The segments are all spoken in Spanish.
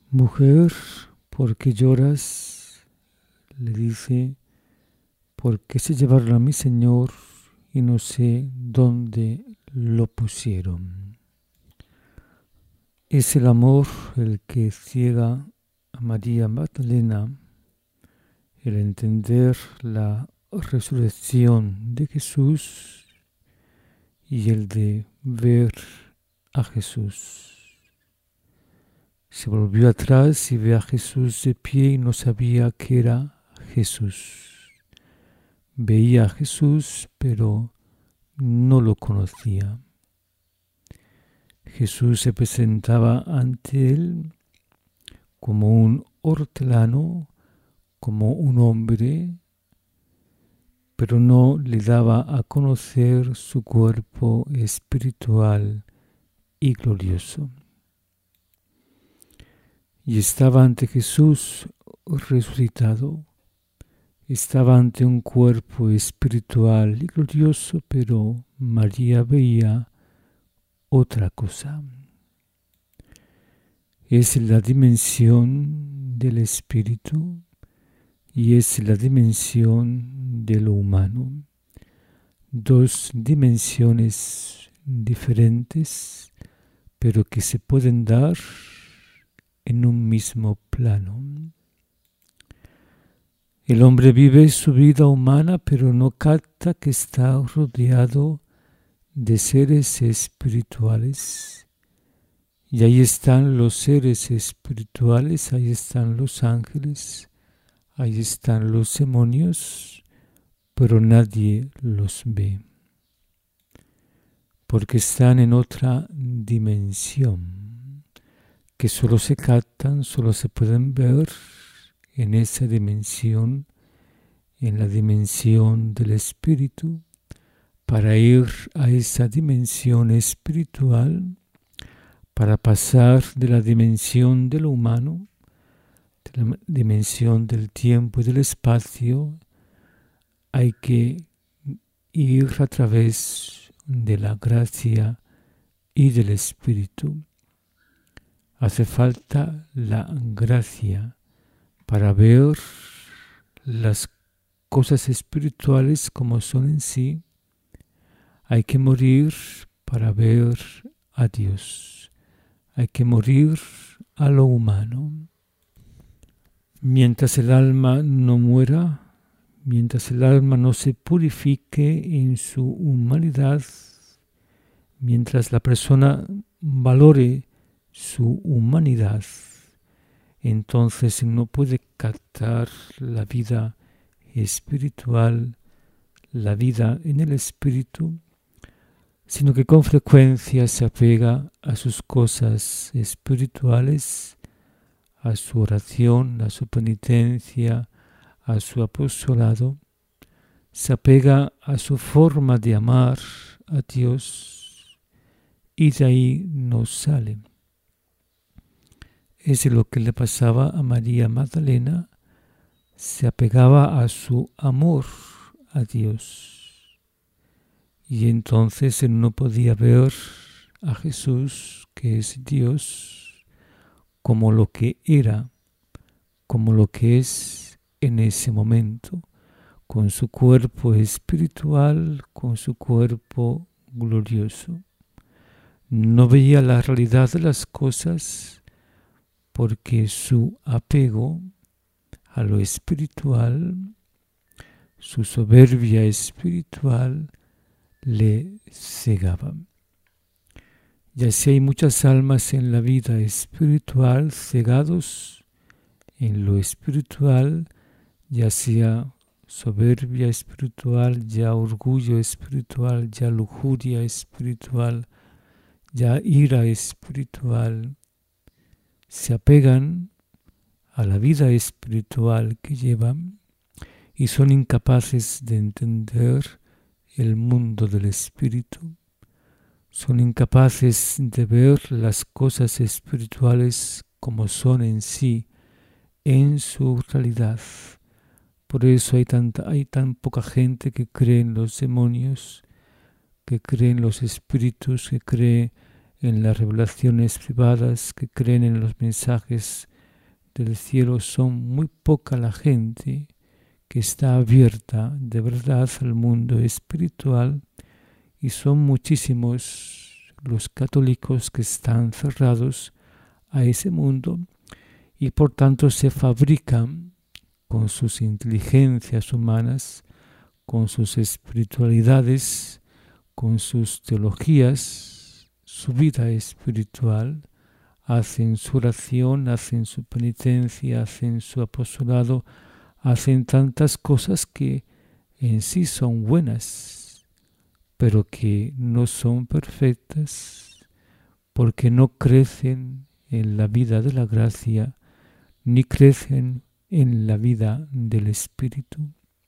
Mujer, ¿por qué lloras? Le dice, ¿por qué se llevaron a mi Señor y no sé dónde lo pusieron? Es el amor el que ciega a María Magdalena, el entender la resurrección de Jesús y el de ver a Jesús. Se volvió atrás y ve a Jesús de pie y no sabía que era Jesús. Veía a Jesús, pero no lo conocía. Jesús se presentaba ante él como un hortelano, como un hombre, pero no le daba a conocer su cuerpo espiritual y glorioso. Y estaba ante Jesús resucitado, estaba ante un cuerpo espiritual y glorioso, pero María veía otra cosa. Es la dimensión del espíritu y es la dimensión de lo humano. Dos dimensiones diferentes, pero que se pueden dar en un mismo plano. El hombre vive su vida humana, pero no capta que está rodeado de seres espirituales. Y ahí están los seres espirituales, ahí están los ángeles, ahí están los demonios, pero nadie los ve, porque están en otra dimensión, que solo se captan, solo se pueden ver en esa dimensión, en la dimensión del espíritu. Para ir a esa dimensión espiritual, para pasar de la dimensión de lo humano, de la dimensión del tiempo y del espacio, hay que ir a través de la gracia y del espíritu. Hace falta la gracia para ver las cosas espirituales como son en sí. Hay que morir para ver a Dios. Hay que morir a lo humano. Mientras el alma no muera, mientras el alma no se purifique en su humanidad, mientras la persona valore su humanidad, entonces no puede captar la vida espiritual, la vida en el espíritu, sino que con frecuencia se apega a sus cosas espirituales, a su oración, a su penitencia, a su apostolado, se apega a su forma de amar a Dios y de ahí no sale. Es lo que le pasaba a María Magdalena, se apegaba a su amor a Dios. Y entonces él no podía ver a Jesús, que es Dios, como lo que era, como lo que es en ese momento, con su cuerpo espiritual, con su cuerpo glorioso. No veía la realidad de las cosas porque su apego a lo espiritual, su soberbia espiritual, le cegaba. Y así hay muchas almas en la vida espiritual cegados en lo espiritual, ya sea soberbia espiritual, ya orgullo espiritual, ya lujuria espiritual, ya ira espiritual. Se apegan a la vida espiritual que llevan y son incapaces de entender el mundo del espíritu. Son incapaces de ver las cosas espirituales como son en sí, en su realidad. Por eso hay tan poca gente que cree en los demonios, que cree en los espíritus, que cree en las revelaciones privadas, que creen en los mensajes del cielo son muy poca la gente que está abierta de verdad al mundo espiritual y son muchísimos los católicos que están cerrados a ese mundo y por tanto se fabrican con sus inteligencias humanas, con sus espiritualidades, con sus teologías, su vida espiritual, hacen su oración, hacen su penitencia, hacen su apostolado, hacen tantas cosas que en sí son buenas, pero que no son perfectas porque no crecen en la vida de la gracia ni crecen en la vida del Espíritu.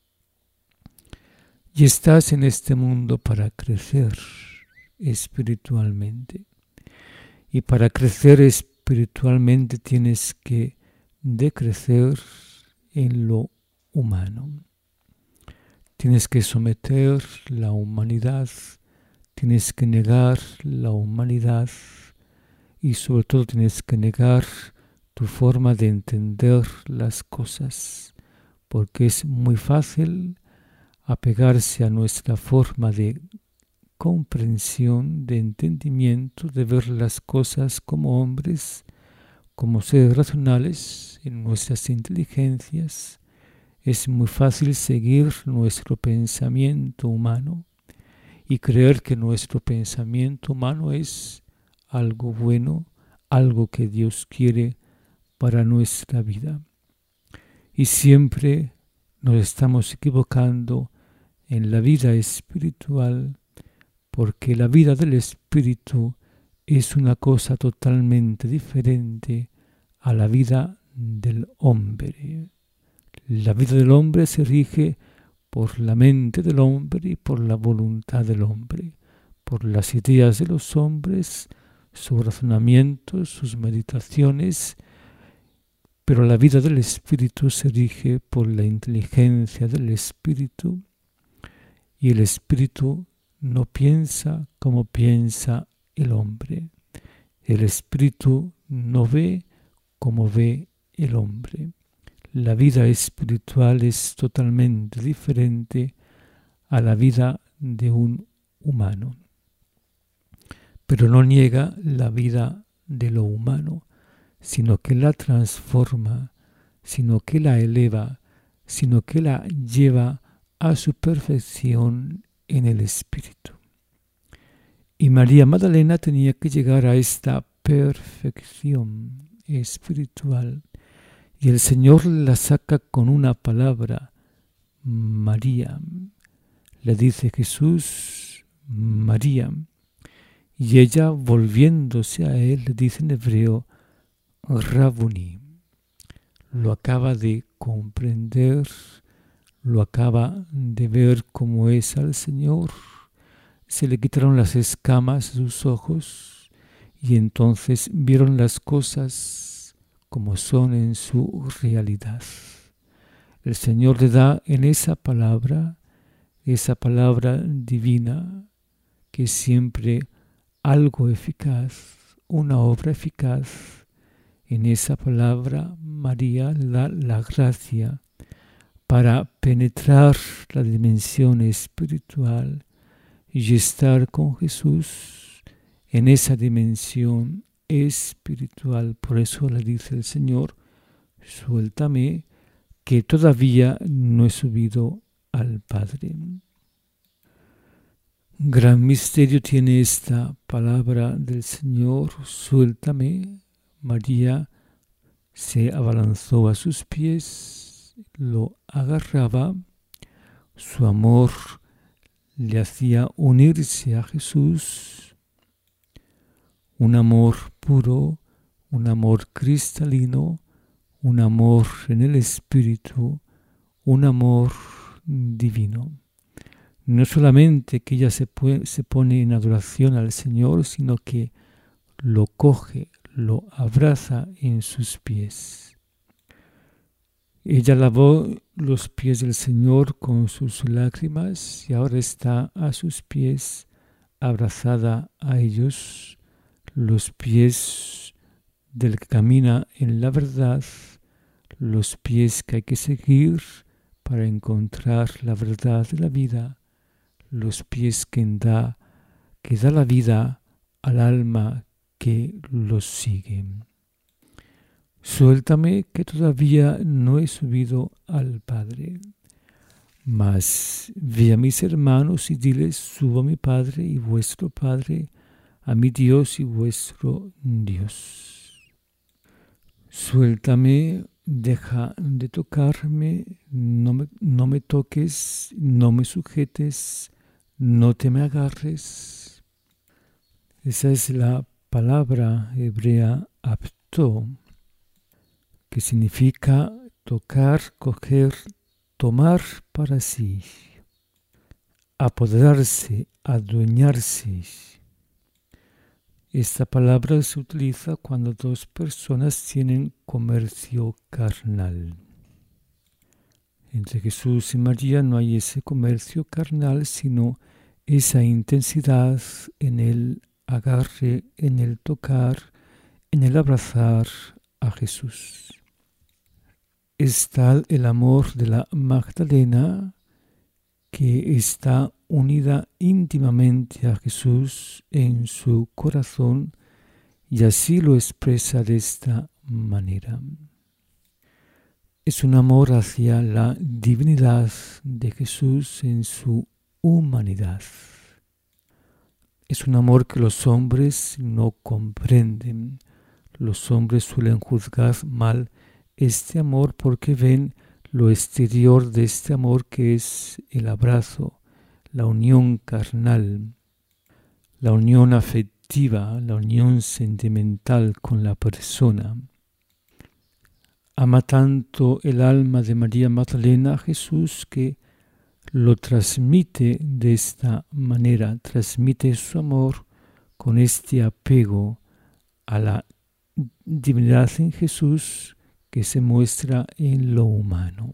Y estás en este mundo para crecer espiritualmente. Y para crecer espiritualmente tienes que decrecer en lo humano. Tienes que someter la humanidad, tienes que negar la humanidad y sobre todo tienes que negar tu forma de entender las cosas, porque es muy fácil apegarse a nuestra forma de comprensión, de entendimiento, de ver las cosas como hombres, como seres racionales en nuestras inteligencias. Es muy fácil seguir nuestro pensamiento humano y creer que nuestro pensamiento humano es algo bueno, algo que Dios quiere para nuestra vida. Y siempre nos estamos equivocando en la vida espiritual, porque la vida del espíritu es una cosa totalmente diferente a la vida del hombre. La vida del hombre se rige por la mente del hombre y por la voluntad del hombre, por las ideas de los hombres, sus razonamientos, sus meditaciones, pero la vida del espíritu se rige por la inteligencia del espíritu y el espíritu no piensa como piensa el hombre. El espíritu no ve como ve el hombre. La vida espiritual es totalmente diferente a la vida de un humano. Pero no niega la vida de lo humano, sino que la transforma, sino que la eleva, sino que la lleva a su perfección en el Espíritu. Y María Magdalena tenía que llegar a esta perfección espiritual. Y el Señor la saca con una palabra, María. Le dice Jesús, María. Y ella, volviéndose a él, le dice en hebreo, Rabuni. Lo acaba de comprender, lo acaba de ver como es al Señor. Se le quitaron las escamas de sus ojos y entonces vieron las cosas como son en su realidad. El Señor le da en esa palabra divina, que es siempre algo eficaz, una obra eficaz. En esa palabra María le da la gracia para penetrar la dimensión espiritual y estar con Jesús en esa dimensión espiritual. Por eso le dice el Señor, suéltame, que todavía no he subido al Padre. Gran misterio tiene esta palabra del Señor, suéltame. María se abalanzó a sus pies, lo agarraba, su amor le hacía unirse a Jesús, un amor puro, un amor cristalino, un amor en el Espíritu, un amor divino. No solamente que ella se pone en adoración al Señor, sino que lo coge, lo abraza en sus pies. Ella lavó los pies del Señor con sus lágrimas y ahora está a sus pies, abrazada a ellos, los pies del que camina en la verdad, los pies que hay que seguir para encontrar la verdad de la vida, los pies que da la vida al alma que los sigue. Suéltame que todavía no he subido al Padre. Mas ve a mis hermanos y diles, subo a mi Padre y vuestro Padre, a mi Dios y vuestro Dios. Suéltame, deja de tocarme, no me toques, no me sujetes, no te me agarres. Esa es la palabra hebrea apto, que significa tocar, coger, tomar para sí, apoderarse, adueñarse. Esta palabra se utiliza cuando dos personas tienen comercio carnal. Entre Jesús y María no hay ese comercio carnal, sino esa intensidad en el agarre, en el tocar, en el abrazar a Jesús. Es tal el amor de la Magdalena que está unida íntimamente a Jesús en su corazón y así lo expresa de esta manera. Es un amor hacia la divinidad de Jesús en su humanidad. Es un amor que los hombres no comprenden. Los hombres suelen juzgar mal este amor porque ven lo exterior de este amor, que es el abrazo, la unión carnal, la unión afectiva, la unión sentimental con la persona. Ama tanto el alma de María Magdalena a Jesús que lo transmite de esta manera, transmite su amor con este apego a la divinidad en Jesús que se muestra en lo humano.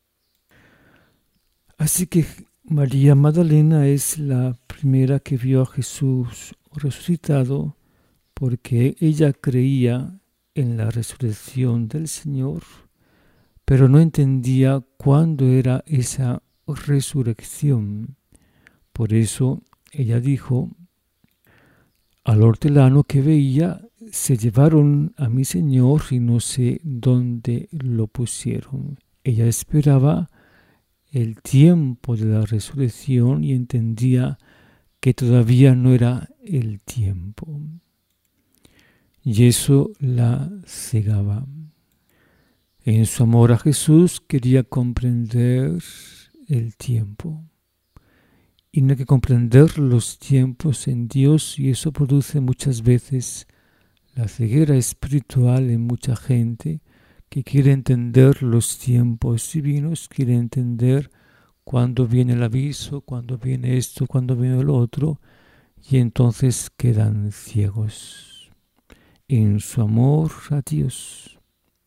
Así que María Magdalena es la primera que vio a Jesús resucitado porque ella creía en la resurrección del Señor, pero no entendía cuándo era esa resurrección. Por eso ella dijo al hortelano que veía: se llevaron a mi Señor y no sé dónde lo pusieron. Ella esperaba el tiempo de la resurrección y entendía que todavía no era el tiempo. Y eso la cegaba. En su amor a Jesús quería comprender el tiempo. Y no hay que comprender los tiempos en Dios, y eso produce muchas veces la ceguera espiritual en mucha gente que quiere entender los tiempos divinos, quiere entender cuándo viene el aviso, cuándo viene esto, cuándo viene lo otro, y entonces quedan ciegos en su amor a Dios.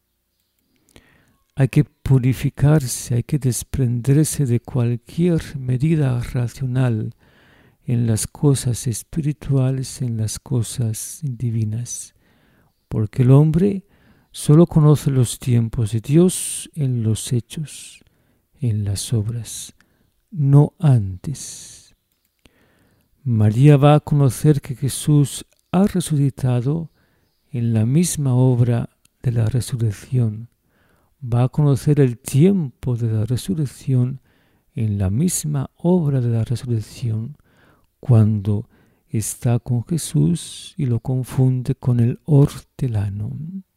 Hay que purificarse, hay que desprenderse de cualquier medida racional en las cosas espirituales, en las cosas divinas, porque el hombre solo conoce los tiempos de Dios en los hechos, en las obras, no antes. María va a conocer que Jesús ha resucitado en la misma obra de la resurrección. Va a conocer el tiempo de la resurrección en la misma obra de la resurrección, cuando está con Jesús y lo confunde con el hortelano.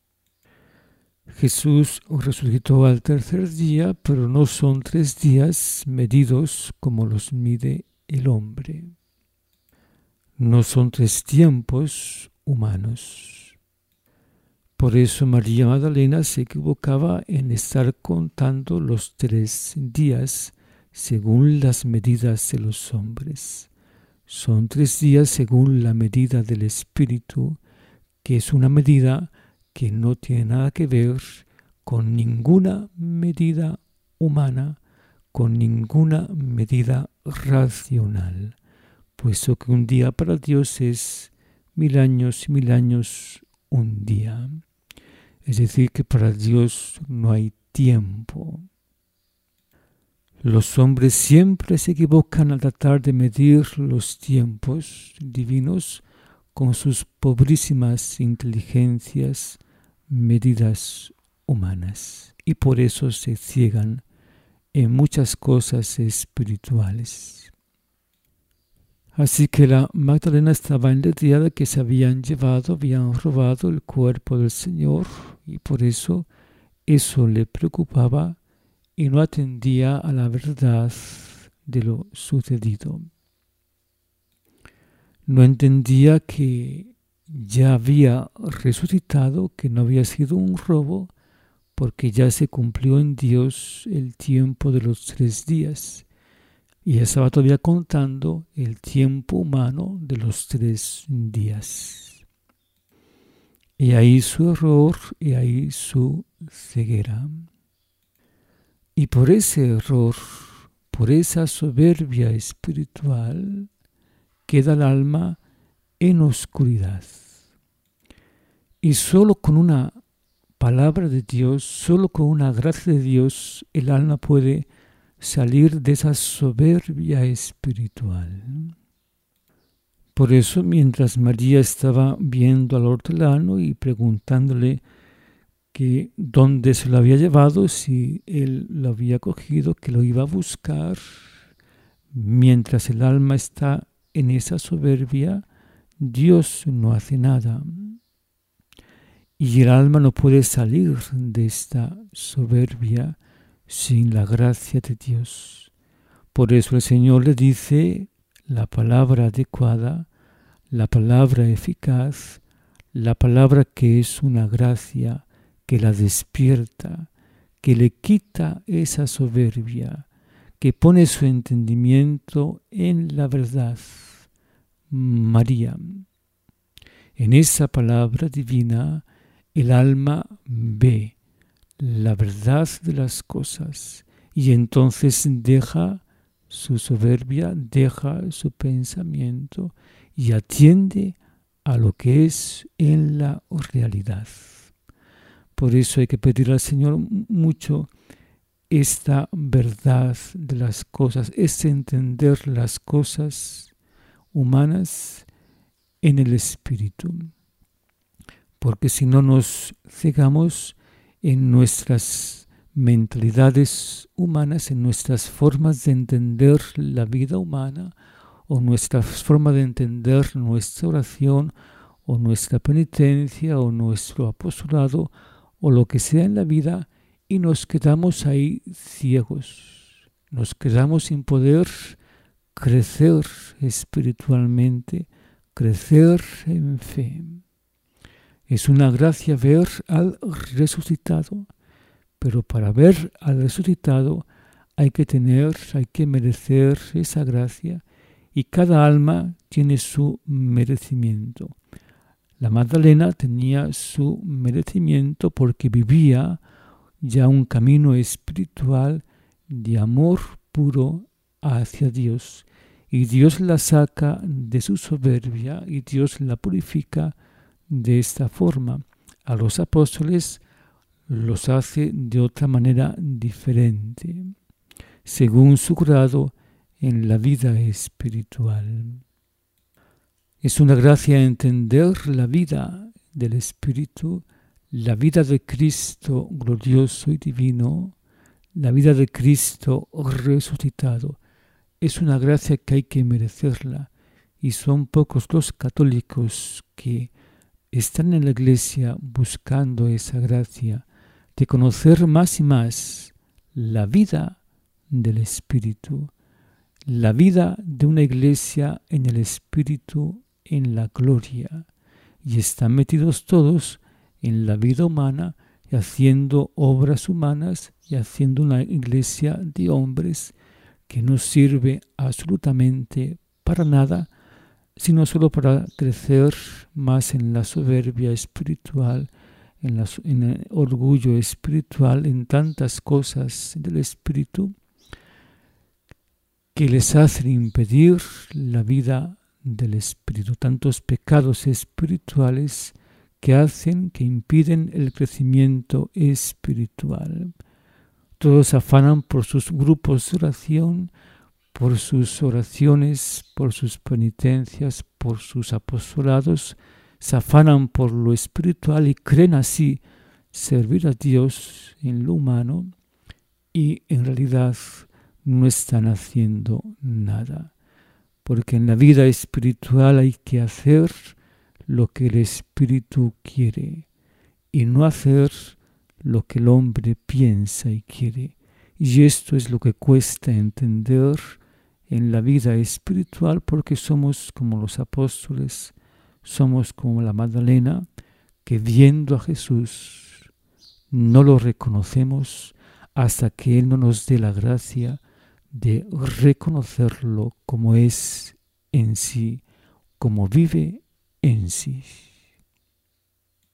Jesús resucitó al tercer día, pero no son 3 días medidos como los mide el hombre. No son 3 tiempos humanos. Por eso María Magdalena se equivocaba en estar contando los 3 días según las medidas de los hombres. Son 3 días según la medida del Espíritu, que es una medida que no tiene nada que ver con ninguna medida humana, con ninguna medida racional, puesto que un día para Dios es 1000 años y 1000 años un día. Es decir, que para Dios no hay tiempo. Los hombres siempre se equivocan al tratar de medir los tiempos divinos con sus pobrísimas inteligencias medidas humanas, y por eso se ciegan en muchas cosas espirituales. Así que la Magdalena estaba enletriada que se habían robado el cuerpo del Señor, y por eso le preocupaba y no atendía a la verdad de lo sucedido. No entendía que ya había resucitado, que no había sido un robo, porque ya se cumplió en Dios el tiempo de los 3 días. Y estaba todavía contando el tiempo humano de los 3 días. Y ahí su error, y ahí su ceguera. Y por ese error, por esa soberbia espiritual, queda el alma en oscuridad. Y solo con una palabra de Dios, solo con una gracia de Dios, el alma puede salir de esa soberbia espiritual. Por eso, mientras María estaba viendo al hortelano y preguntándole que dónde se lo había llevado, si él lo había cogido, que lo iba a buscar, mientras el alma está en esa soberbia, Dios no hace nada. Y el alma no puede salir de esta soberbia sin la gracia de Dios. Por eso el Señor le dice la palabra adecuada, la palabra eficaz, la palabra que es una gracia, que la despierta, que le quita esa soberbia, que pone su entendimiento en la verdad. María. En esa palabra divina, el alma ve la verdad de las cosas y entonces deja su soberbia, deja su pensamiento y atiende a lo que es en la realidad. Por eso hay que pedir al Señor mucho esta verdad de las cosas, es entender las cosas humanas en el espíritu. Porque si no nos cegamos en nuestras mentalidades humanas, en nuestras formas de entender la vida humana, o nuestra forma de entender nuestra oración, o nuestra penitencia, o nuestro apostolado, o lo que sea en la vida, y nos quedamos ahí ciegos. Nos quedamos sin poder crecer espiritualmente, crecer en fe. Es una gracia ver al resucitado, pero para ver al resucitado hay que merecer esa gracia, y cada alma tiene su merecimiento. La Magdalena tenía su merecimiento porque vivía ya un camino espiritual de amor puro hacia Dios, y Dios la saca de su soberbia y Dios la purifica de esta forma. A los apóstoles los hace de otra manera diferente, según su grado en la vida espiritual. Es una gracia entender la vida del Espíritu, la vida de Cristo glorioso y divino, la vida de Cristo resucitado. Es una gracia que hay que merecerla, y son pocos los católicos que están en la iglesia buscando esa gracia de conocer más y más la vida del Espíritu, la vida de una iglesia en el Espíritu, en la gloria, y están metidos todos en la vida humana y haciendo obras humanas y haciendo una iglesia de hombres que no sirve absolutamente para nada, sino solo para crecer más en la soberbia espiritual, en el orgullo espiritual, en tantas cosas del espíritu que les hacen impedir la vida del espíritu, tantos pecados espirituales que impiden el crecimiento espiritual. Todos afanan por sus grupos de oración, por sus oraciones, por sus penitencias, por sus apostolados, se afanan por lo espiritual y creen así servir a Dios en lo humano y en realidad no están haciendo nada. Porque en la vida espiritual hay que hacer lo que el Espíritu quiere y no hacer lo que el hombre piensa y quiere. Y esto es lo que cuesta entender en la vida espiritual, porque somos como los apóstoles, somos como la Magdalena, que viendo a Jesús no lo reconocemos hasta que Él no nos dé la gracia de reconocerlo como es en sí, como vive en sí.